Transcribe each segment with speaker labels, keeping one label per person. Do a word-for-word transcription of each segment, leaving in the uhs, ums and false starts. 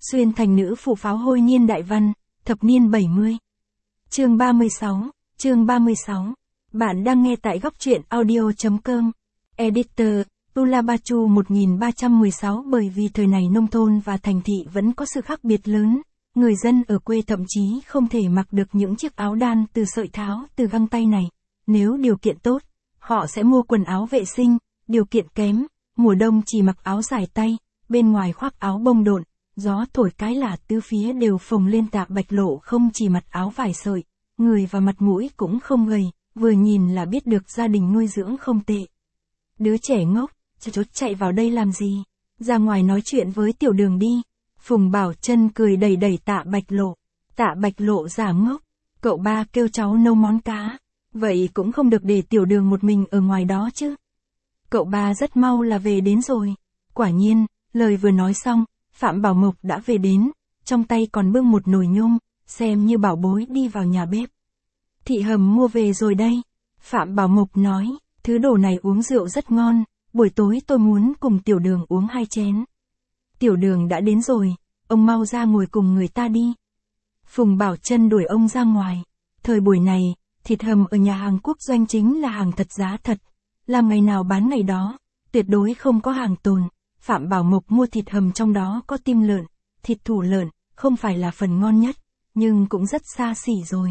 Speaker 1: Xuyên thành nữ phụ pháo hôi niên đại văn, thập niên bảy mươi. Chương ba mươi sáu, chương ba mươi sáu. Bạn đang nghe tại góc truyện audio chấm com. Editor, Tulabachu một nghìn ba trăm mười sáu. Bởi vì thời này nông thôn và thành thị vẫn có sự khác biệt lớn, người dân ở quê thậm chí không thể mặc được những chiếc áo đan từ sợi tháo từ găng tay này. Nếu điều kiện tốt, họ sẽ mua quần áo vệ sinh, điều kiện kém, mùa đông chỉ mặc áo dài tay, bên ngoài khoác áo bông độn, gió thổi cái là tứ phía đều phồng lên. Tạ Bạch Lộ không chỉ mặc áo vải sợi, người và mặt mũi cũng không gầy, vừa nhìn là biết được gia đình nuôi dưỡng không tệ. Đứa trẻ ngốc, chốt chạy vào đây làm gì? Ra ngoài nói chuyện với Tiểu Đường đi. Phùng Bảo Trân cười đẩy đẩy Tạ Bạch Lộ. Tạ Bạch Lộ giả ngốc, cậu ba kêu cháu nấu món cá, vậy cũng không được để Tiểu Đường một mình ở ngoài đó chứ. Cậu ba rất mau là về đến rồi. Quả nhiên, lời vừa nói xong, Phạm Bảo Mộc đã về đến, trong tay còn bưng một nồi nhôm, xem như bảo bối đi vào nhà bếp. Thị Hầm mua về rồi đây. Phạm Bảo Mộc nói, thứ đồ này uống rượu rất ngon, buổi tối tôi muốn cùng Tiểu Đường uống hai chén. Tiểu Đường đã đến rồi, ông mau ra ngồi cùng người ta đi. Phùng Bảo Trân đuổi ông ra ngoài. Thời buổi này, thịt hầm ở nhà hàng quốc doanh chính là hàng thật giá thật, làm ngày nào bán ngày đó, tuyệt đối không có hàng tồn. Phạm Bảo Mộc mua thịt hầm trong đó có tim lợn, thịt thủ lợn, không phải là phần ngon nhất, nhưng cũng rất xa xỉ rồi.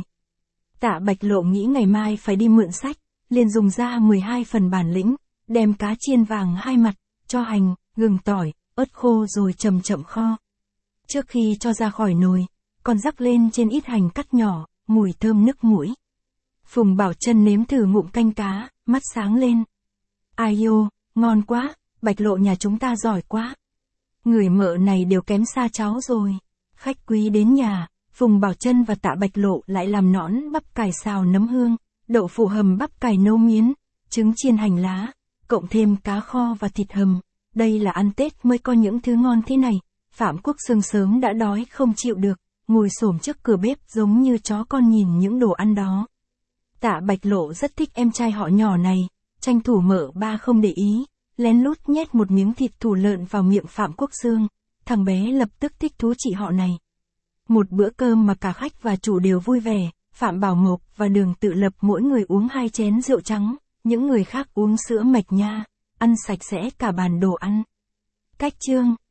Speaker 1: Tạ Bạch Lộ nghĩ ngày mai phải đi mượn sách, liền dùng ra mười hai phần bản lĩnh, đem cá chiên vàng hai mặt, cho hành, gừng tỏi, ớt khô rồi chậm chậm kho. Trước khi cho ra khỏi nồi, còn rắc lên trên ít hành cắt nhỏ, mùi thơm nức mũi. Phùng Bảo Trân nếm thử ngụm canh cá, mắt sáng lên. Ai yêu, ngon quá, Bạch Lộ nhà chúng ta giỏi quá. Người mợ này đều kém xa cháu rồi. Khách quý đến nhà, Phùng Bảo Trân và Tạ Bạch Lộ lại làm nõn bắp cải xào nấm hương, đậu phụ hầm bắp cải nấu miến, trứng chiên hành lá, cộng thêm cá kho và thịt hầm. Đây là ăn Tết mới có những thứ ngon thế này. Phạm Quốc Sương sớm đã đói không chịu được, ngồi xổm trước cửa bếp giống như chó con nhìn những đồ ăn đó. Tạ Bạch Lộ rất thích em trai họ nhỏ này, tranh thủ mợ ba không để ý, lén lút nhét một miếng thịt thủ lợn vào miệng Phạm Quốc Sương. Thằng bé lập tức thích thú chị họ này. Một bữa cơm mà cả khách và chủ đều vui vẻ, Phạm Bảo Mộc và Đường Tự Lập mỗi người uống hai chén rượu trắng, những người khác uống sữa mạch nha, ăn sạch sẽ cả bàn đồ ăn. Cách chương